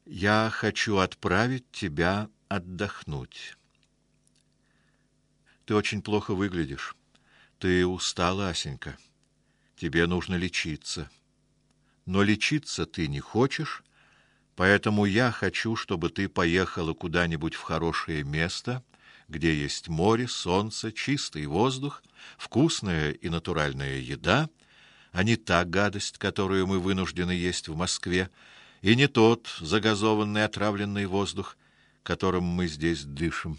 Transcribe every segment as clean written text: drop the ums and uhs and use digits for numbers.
Я хочу отправить тебя отдохнуть. Ты очень плохо выглядишь. Ты устала, Асенька. Тебе нужно лечиться. Но лечиться ты не хочешь, поэтому я хочу, чтобы ты поехала куда-нибудь в хорошее место, где есть море, солнце, чистый воздух, вкусная и натуральная еда, а не та гадость, которую мы вынуждены есть в Москве, и не тот загазованный отравленный воздух, которым мы здесь дышим.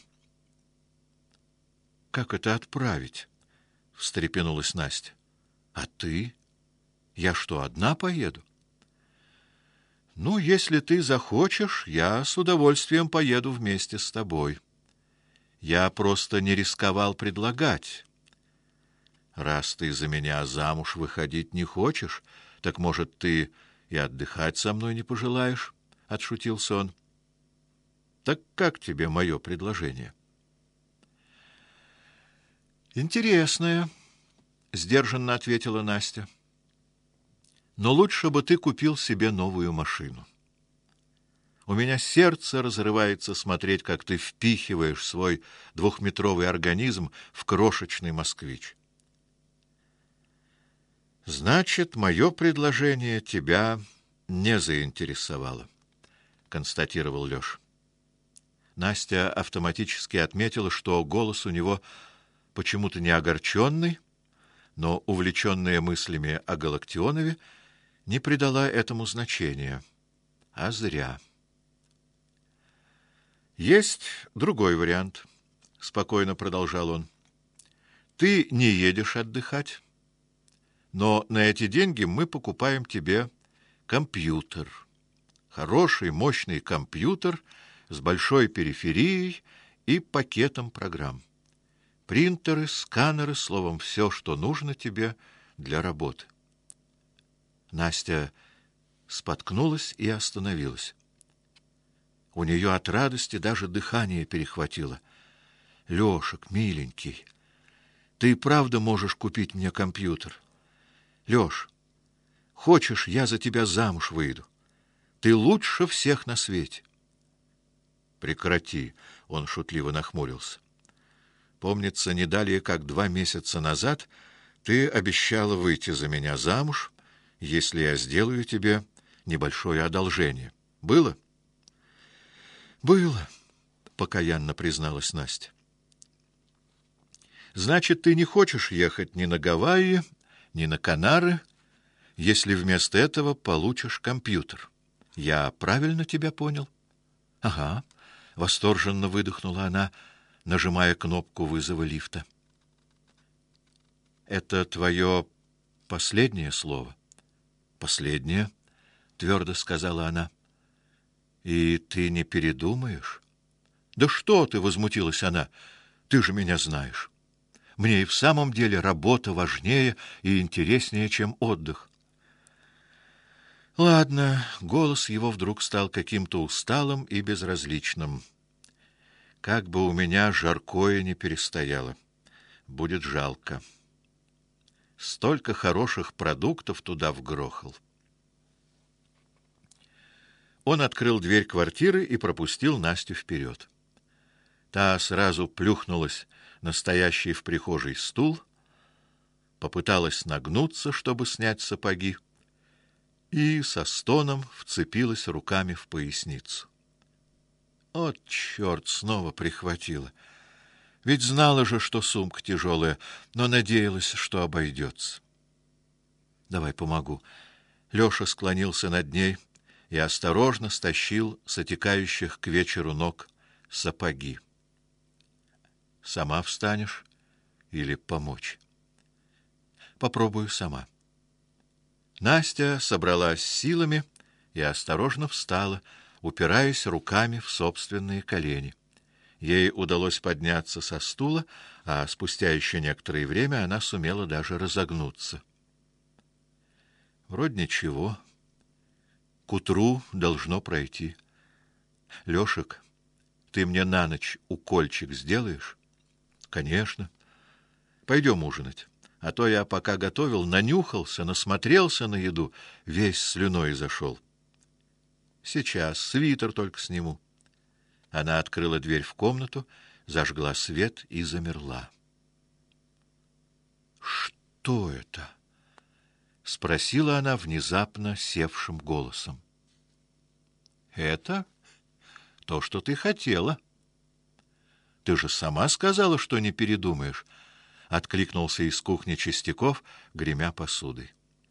Как это отправить? Встрепенулась Настя. А ты? Я что, одна поеду? Ну, если ты захочешь, я с удовольствием поеду вместе с тобой. Я просто не рисковал предлагать. Раз ты за меня замуж выходить не хочешь, так, может, ты и отдыхать со мной не пожелаешь? Отшутился он. Так как тебе мое предложение? Интересное, сдержанно ответила Настя. Но лучше бы ты купил себе новую машину. У меня сердце разрывается смотреть, как ты впихиваешь свой двухметровый организм в крошечный москвич. Значит, мое предложение тебя не заинтересовало, констатировал Лёша. Настя автоматически отметила, что голос у него почему-то не огорченный, но увлечённая мыслями о Галактионове не придала этому значения. А зря. Есть другой вариант, спокойно продолжал он. Ты не едешь отдыхать, но на эти деньги мы покупаем тебе компьютер. Хороший, мощный компьютер с большой периферией и пакетом программ. Принтеры, сканеры, словом, все, что нужно тебе для работы. Настя споткнулась и остановилась. У нее от радости даже дыхание перехватило. Лёшек, миленький, ты правда можешь купить мне компьютер? Лёш, хочешь, я за тебя замуж выйду? Ты лучше всех на свете. Прекрати, он шутливо нахмурился. Помнится, не далее как 2 месяца назад ты обещала выйти за меня замуж, если я сделаю тебе небольшое одолжение. Было? Было, покаянно призналась Настя. Значит, ты не хочешь ехать ни на Гавайи, ни на Канары, если вместо этого получишь компьютер. Я правильно тебя понял? Ага, восторженно выдохнула она, нажимая кнопку вызова лифта. Это твое последнее слово? Последнее, твердо сказала она. И ты не передумаешь? Да что ты, возмутилась она. Ты же меня знаешь. Мне и в самом деле работа важнее и интереснее, чем отдых. Ладно, голос его вдруг стал каким-то усталым и безразличным. Как бы у меня жаркое не перестояло. Будет жалко. Столько хороших продуктов туда вгрохал. Он открыл дверь квартиры и пропустил Настю вперед. Та сразу плюхнулась на стоящий в прихожей стул, попыталась нагнуться, чтобы снять сапоги, и со стоном вцепилась руками в поясницу. От чёрт, снова прихватила. Ведь знала же, что сумка тяжелая, но надеялась, что обойдется. Давай помогу. Лёша склонился над ней и осторожно стащил с отекающих к вечеру ног сапоги. Сама встанешь или помочь? Попробую сама. Настя собралась силами и осторожно встала, упираясь руками в собственные колени. Ей удалось подняться со стула, а спустя еще некоторое время она сумела даже разогнуться. Вроде ничего. К утру должно пройти. Лёшек, ты мне на ночь укольчик сделаешь? Конечно. Пойдем ужинать. А то я пока готовил, нанюхался, насмотрелся на еду, весь слюной зашел. сейчас, свитер только сниму. Она открыла дверь в комнату, зажгла свет и замерла. Что это? Спросила она внезапно севшим голосом. Это то, что ты хотела. Ты же сама сказала, что не передумаешь, откликнулся из кухни Чистяков, гремя посудой.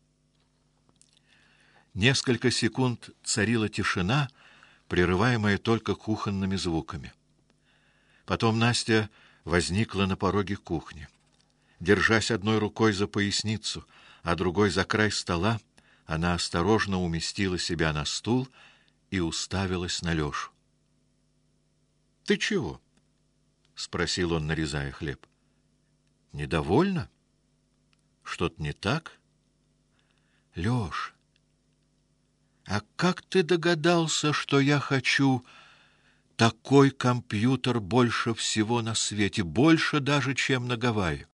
Несколько секунд царила тишина, прерываемая только кухонными звуками. Потом Настя возникла на пороге кухни. Держась одной рукой за поясницу, а другой за край стола, она осторожно уместила себя на стул и уставилась на Лёшу. Ты чего? Спросил он, нарезая хлеб. Недовольна? Что-то не так? Лёш, а как ты догадался, что я хочу такой компьютер больше всего на свете, больше даже, чем на Гавайи?